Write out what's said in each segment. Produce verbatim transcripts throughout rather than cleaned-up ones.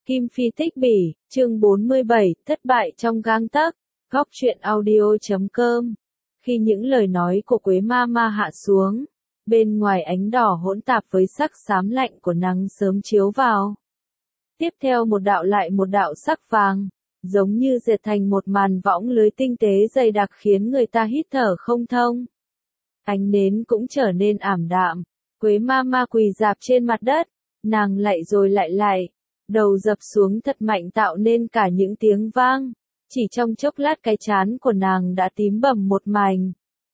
Kim Phi Tích Bỉ, chương bốn mươi bảy, thất bại trong gang tấc, góc truyện audio chấm com. Khi những lời nói của Quế Ma Ma hạ xuống, bên ngoài ánh đỏ hỗn tạp với sắc xám lạnh của nắng sớm chiếu vào. Tiếp theo một đạo lại một đạo sắc vàng, giống như dệt thành một màn võng lưới tinh tế dày đặc khiến người ta hít thở không thông. Ánh nến cũng trở nên ảm đạm, Quế Ma Ma quỳ rạp trên mặt đất, nàng lạy rồi lại lạy, đầu dập xuống thật mạnh tạo nên cả những tiếng vang, chỉ trong chốc lát cái trán của nàng đã tím bầm một mảnh.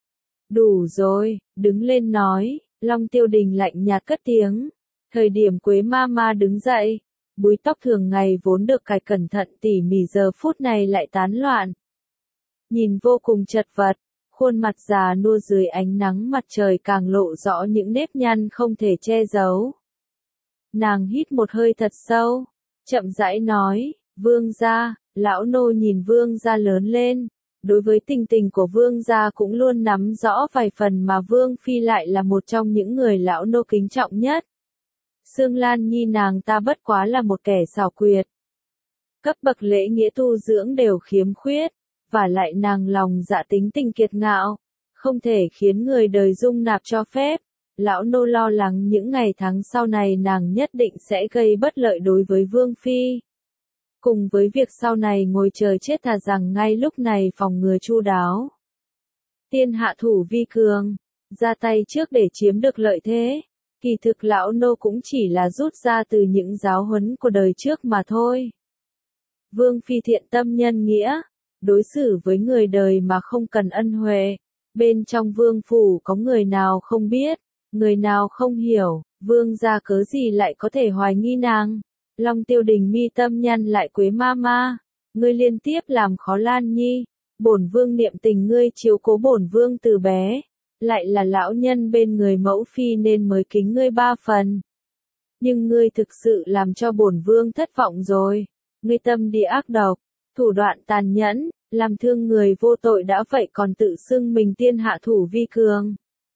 Đủ rồi, đứng lên nói, Long Tiêu Đình lạnh nhạt cất tiếng. Thời điểm Quế Ma Ma đứng dậy, búi tóc thường ngày vốn được cài cẩn thận tỉ mỉ giờ phút này lại tán loạn. Nhìn vô cùng chật vật, khuôn mặt già nua dưới ánh nắng mặt trời càng lộ rõ những nếp nhăn không thể che giấu. Nàng hít một hơi thật sâu, chậm rãi nói, vương gia, lão nô nhìn vương gia lớn lên, đối với tình tình của vương gia cũng luôn nắm rõ vài phần mà vương phi lại là một trong những người lão nô kính trọng nhất. Sương Lan Nhi nàng ta bất quá là một kẻ xảo quyệt. Cấp bậc lễ nghĩa tu dưỡng đều khiếm khuyết, và lại nàng lòng dạ tính tình kiệt ngạo, không thể khiến người đời dung nạp cho phép. Lão nô lo lắng những ngày tháng sau này nàng nhất định sẽ gây bất lợi đối với vương phi. Cùng với việc sau này ngồi chờ chết thà rằng ngay lúc này phòng ngừa chu đáo. Tiên hạ thủ vi cường, ra tay trước để chiếm được lợi thế. Kỳ thực lão nô cũng chỉ là rút ra từ những giáo huấn của đời trước mà thôi. Vương phi thiện tâm nhân nghĩa, đối xử với người đời mà không cần ân huệ. Bên trong vương phủ có người nào không biết, người nào không hiểu, vương gia cớ gì lại có thể hoài nghi nàng. Long Tiêu Đình mi tâm nhăn lại, Quế Ma Ma, ngươi liên tiếp làm khó Lan Nhi, bổn vương niệm tình ngươi chiếu cố bổn vương từ bé, lại là lão nhân bên người mẫu phi nên mới kính ngươi ba phần. Nhưng ngươi thực sự làm cho bổn vương thất vọng rồi, ngươi tâm địa ác độc, thủ đoạn tàn nhẫn, làm thương người vô tội đã vậy còn tự xưng mình tiên hạ thủ vi cường.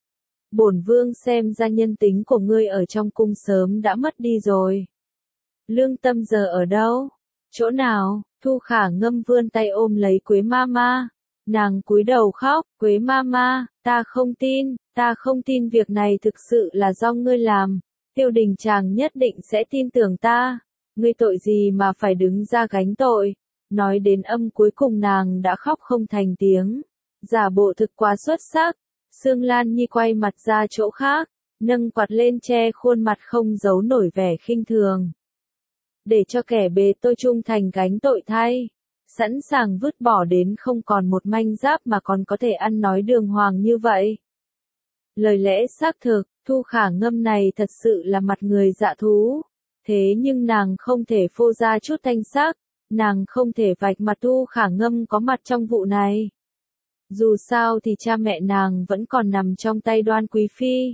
Bổn vương xem ra nhân tính của ngươi ở trong cung sớm đã mất đi rồi. Lương tâm giờ ở đâu? Chỗ nào? Thu Khả Ngâm vươn tay ôm lấy Quế Ma Ma. Nàng cúi đầu khóc, Quế Ma Ma, ta không tin, ta không tin việc này thực sự là do ngươi làm. Tiêu Đình chàng nhất định sẽ tin tưởng ta. Ngươi tội gì mà phải đứng ra gánh tội? Nói đến âm cuối cùng nàng đã khóc không thành tiếng. Giả bộ thực quá xuất sắc. Sương Lan Nhi quay mặt ra chỗ khác, nâng quạt lên che khuôn mặt không giấu nổi vẻ khinh thường. Để cho kẻ bề tôi trung thành gánh tội thay, sẵn sàng vứt bỏ đến không còn một manh giáp mà còn có thể ăn nói đường hoàng như vậy. Lời lẽ xác thực, Thu Khả Ngâm này thật sự là mặt người dạ thú, thế nhưng nàng không thể phô ra chút thanh sắc, nàng không thể vạch mặt Thu Khả Ngâm có mặt trong vụ này. Dù sao thì cha mẹ nàng vẫn còn nằm trong tay Đoan Quý Phi.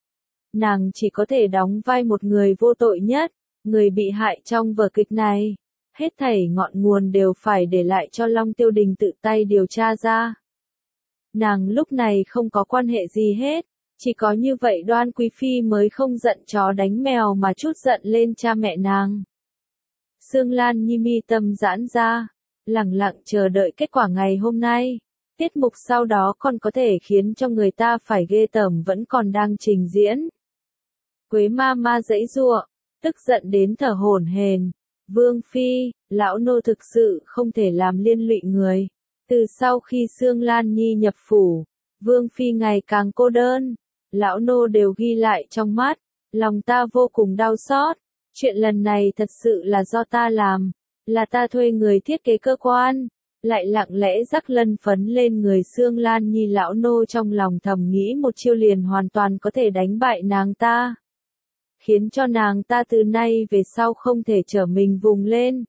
Nàng chỉ có thể đóng vai một người vô tội nhất, người bị hại trong vở kịch này. Hết thảy ngọn nguồn đều phải để lại cho Long Tiêu Đình tự tay điều tra ra. Nàng lúc này không có quan hệ gì hết, chỉ có như vậy Đoan Quý Phi mới không giận chó đánh mèo mà trút giận lên cha mẹ nàng. Sương Lan Nhi mi tâm giãn ra, lẳng lặng chờ đợi kết quả ngày hôm nay. Tiết mục sau đó còn có thể khiến cho người ta phải ghê tởm vẫn còn đang trình diễn. Quế Ma Ma giãy giụa, tức giận đến thở hổn hển. Vương phi, lão nô thực sự không thể làm liên lụy người. Từ sau khi Sương Lan Nhi nhập phủ, vương phi ngày càng cô đơn. Lão nô đều ghi lại trong mắt, lòng ta vô cùng đau xót. Chuyện lần này thật sự là do ta làm, là ta thuê người thiết kế cơ quan. Lại lặng lẽ rắc lân phấn lên người Sương Lan Nhi, lão nô trong lòng thầm nghĩ một chiêu liền hoàn toàn có thể đánh bại nàng ta. Khiến cho nàng ta từ nay về sau không thể trở mình vùng lên.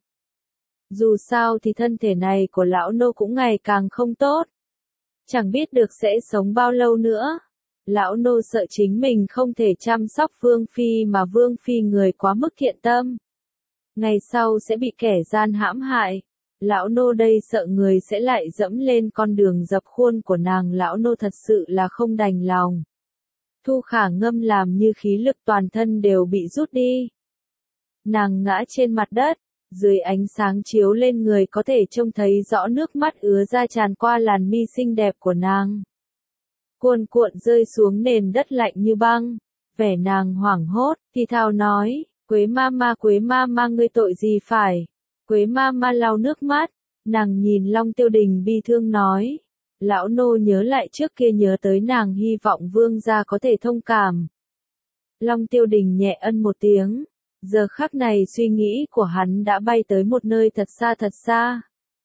Dù sao thì thân thể này của lão nô cũng ngày càng không tốt. Chẳng biết được sẽ sống bao lâu nữa. Lão nô sợ chính mình không thể chăm sóc vương phi mà vương phi người quá mức thiện tâm. Ngày sau sẽ bị kẻ gian hãm hại. Lão nô đây sợ người sẽ lại dẫm lên con đường dập khuôn của nàng, lão nô thật sự là không đành lòng. Thu Khả Ngâm làm như khí lực toàn thân đều bị rút đi. Nàng ngã trên mặt đất, Dưới ánh sáng chiếu lên người có thể trông thấy rõ nước mắt ứa ra tràn qua làn mi xinh đẹp của nàng. Cuồn cuộn rơi xuống nền đất lạnh như băng. Vẻ nàng hoảng hốt, thì thào nói, Quế Mama, Quế Mama, ngươi tội gì phải? Quế Mama lau nước mắt, nàng nhìn Long Tiêu Đình bi thương nói, lão nô nhớ lại trước kia nhớ tới nàng, hy vọng vương gia có thể thông cảm. Long Tiêu Đình nhẹ ân một tiếng, giờ khắc này suy nghĩ của hắn đã bay tới một nơi thật xa thật xa.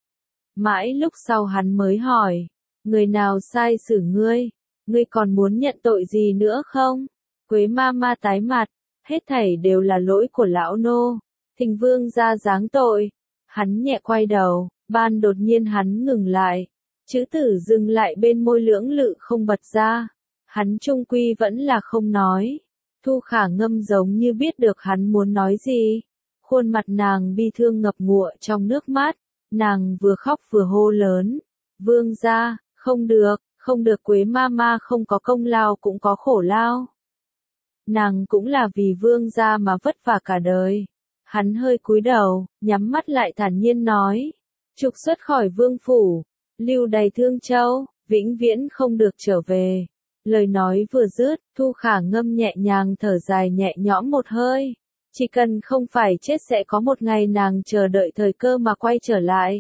Mãi lúc sau hắn mới hỏi, người nào sai xử ngươi, ngươi còn muốn nhận tội gì nữa không? Quế Mama tái mặt, hết thảy đều là lỗi của lão nô, thỉnh vương gia giáng tội. Hắn nhẹ quay đầu, ban đột nhiên hắn ngừng lại, chữ tử dừng lại bên môi lưỡng lự không bật ra. Hắn trung quy vẫn là không nói. Thu Khả Ngâm giống như biết được hắn muốn nói gì. Khuôn mặt nàng bi thương ngập ngụa trong nước mắt, nàng vừa khóc vừa hô lớn. Vương gia, không được, không được, Quế Mama không có công lao cũng có khổ lao. Nàng cũng là vì vương gia mà vất vả cả đời. Hắn hơi cúi đầu, nhắm mắt lại thản nhiên nói. Trục xuất khỏi vương phủ, lưu đày Thương Châu, vĩnh viễn không được trở về. Lời nói vừa dứt, Thu Khả Ngâm nhẹ nhàng thở dài nhẹ nhõm một hơi. Chỉ cần không phải chết sẽ có một ngày nàng chờ đợi thời cơ mà quay trở lại.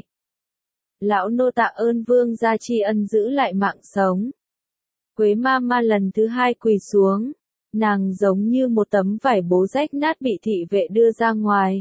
Lão nô tạ ơn vương gia tri ân giữ lại mạng sống. Quế Mama lần thứ hai quỳ xuống. Nàng giống như một tấm vải bố rách nát bị thị vệ đưa ra ngoài.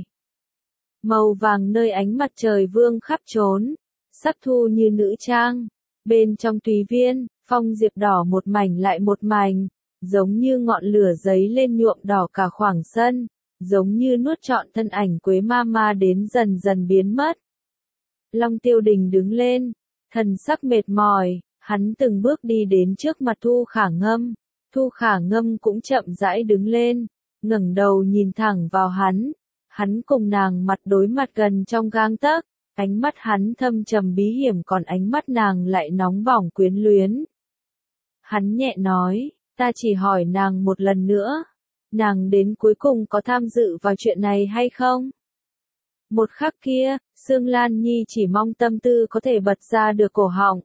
Màu vàng nơi ánh mặt trời vương khắp trốn, sắc thu như nữ trang. Bên trong tùy viên, phong diệp đỏ một mảnh lại một mảnh, giống như ngọn lửa giấy lên nhuộm đỏ cả khoảng sân, giống như nuốt trọn thân ảnh Quế Mama đến dần dần biến mất. Long Tiêu Đình đứng lên, thần sắc mệt mỏi, hắn từng bước đi đến trước mặt Thu Khả Ngâm. Thu Khả Ngâm cũng chậm rãi đứng lên, ngẩng đầu nhìn thẳng vào hắn. Hắn cùng nàng mặt đối mặt gần trong gang tấc, ánh mắt hắn thâm trầm bí hiểm còn ánh mắt nàng lại nóng bỏng quyến luyến. Hắn nhẹ nói, ta chỉ hỏi nàng một lần nữa, nàng đến cuối cùng có tham dự vào chuyện này hay không? Một khắc kia, Sương Lan Nhi chỉ mong tâm tư có thể bật ra được cổ họng.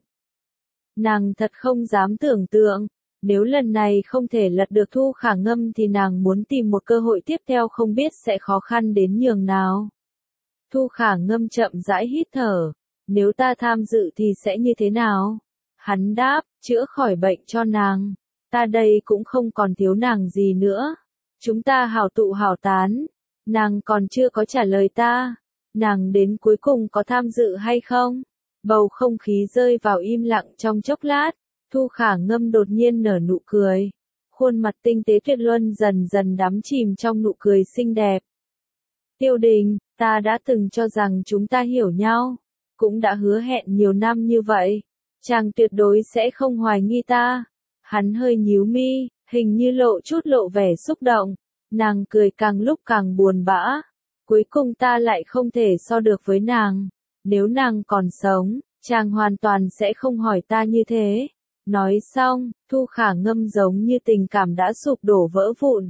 Nàng thật không dám tưởng tượng. Nếu lần này không thể lật được Thu Khả Ngâm thì nàng muốn tìm một cơ hội tiếp theo không biết sẽ khó khăn đến nhường nào. Thu Khả Ngâm chậm rãi hít thở. Nếu ta tham dự thì sẽ như thế nào? Hắn đáp, chữa khỏi bệnh cho nàng. Ta đây cũng không còn thiếu nàng gì nữa. Chúng ta hảo tụ hảo tán. Nàng còn chưa có trả lời ta. Nàng đến cuối cùng có tham dự hay không? Bầu không khí rơi vào im lặng trong chốc lát. Thu Khả Ngâm đột nhiên nở nụ cười. Khuôn mặt tinh tế tuyệt luân dần dần đắm chìm trong nụ cười xinh đẹp. Tiêu Đình, ta đã từng cho rằng chúng ta hiểu nhau. Cũng đã hứa hẹn nhiều năm như vậy. Chàng tuyệt đối sẽ không hoài nghi ta. Hắn hơi nhíu mi, hình như lộ chút lộ vẻ xúc động. Nàng cười càng lúc càng buồn bã. Cuối cùng ta lại không thể so được với nàng. Nếu nàng còn sống, chàng hoàn toàn sẽ không hỏi ta như thế. Nói xong, Thu Khả Ngâm giống như tình cảm đã sụp đổ vỡ vụn.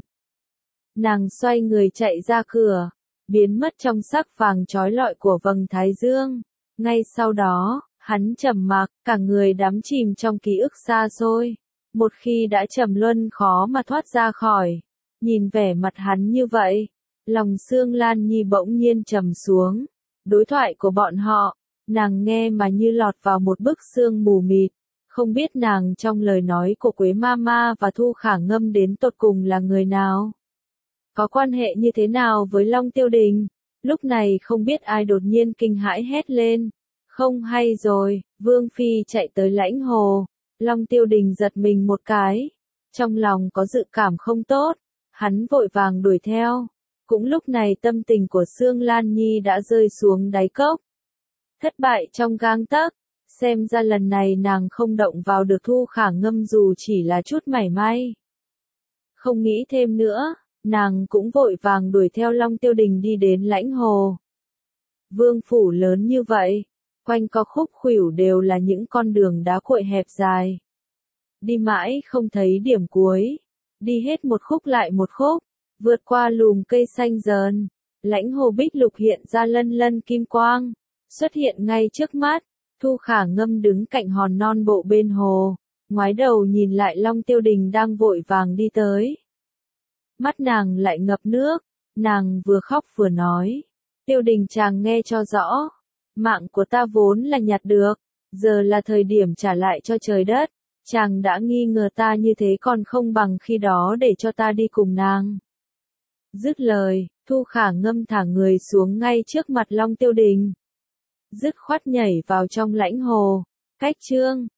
Nàng xoay người chạy ra cửa, biến mất trong sắc vàng trói lọi của vầng thái dương. Ngay sau đó, hắn trầm mặc, cả người đắm chìm trong ký ức xa xôi. Một khi đã trầm luân khó mà thoát ra khỏi. Nhìn vẻ mặt hắn như vậy, lòng Sương Lan Nhi bỗng nhiên trầm xuống. Đối thoại của bọn họ, nàng nghe mà như lọt vào một bức sương mù mịt. Không biết nàng trong lời nói của Quế Mama và Thu Khả Ngâm đến tột cùng là người nào? Có quan hệ như thế nào với Long Tiêu Đình? Lúc này không biết ai đột nhiên kinh hãi hét lên. Không hay rồi, Vương Phi chạy tới Lãnh Hồ. Long Tiêu Đình giật mình một cái. Trong lòng có dự cảm không tốt. Hắn vội vàng đuổi theo. Cũng lúc này tâm tình của Sương Lan Nhi đã rơi xuống đáy cốc. Thất bại trong gang tấc. Xem ra lần này nàng không động vào được Thu Khả Ngâm dù chỉ là chút mảy may. Không nghĩ thêm nữa, nàng cũng vội vàng đuổi theo Long Tiêu Đình đi đến Lãnh Hồ. Vương phủ lớn như vậy, quanh co khúc khuỷu đều là những con đường đá cuội hẹp dài. Đi mãi không thấy điểm cuối, đi hết một khúc lại một khúc, vượt qua lùm cây xanh dờn, Lãnh hồ bích lục hiện ra lân lân kim quang, xuất hiện ngay trước mắt. Thu Khả Ngâm đứng cạnh hòn non bộ bên hồ, ngoái đầu nhìn lại Long Tiêu Đình đang vội vàng đi tới. Mắt nàng lại ngập nước, nàng vừa khóc vừa nói. Tiêu Đình chàng nghe cho rõ, mạng của ta vốn là nhặt được, giờ là thời điểm trả lại cho trời đất. Chàng đã nghi ngờ ta như thế còn không bằng khi đó để cho ta đi cùng nàng. Dứt lời, Thu Khả Ngâm thả người xuống ngay trước mặt Long Tiêu Đình. Dứt khoát nhảy vào trong lãnh hồ. Cách chương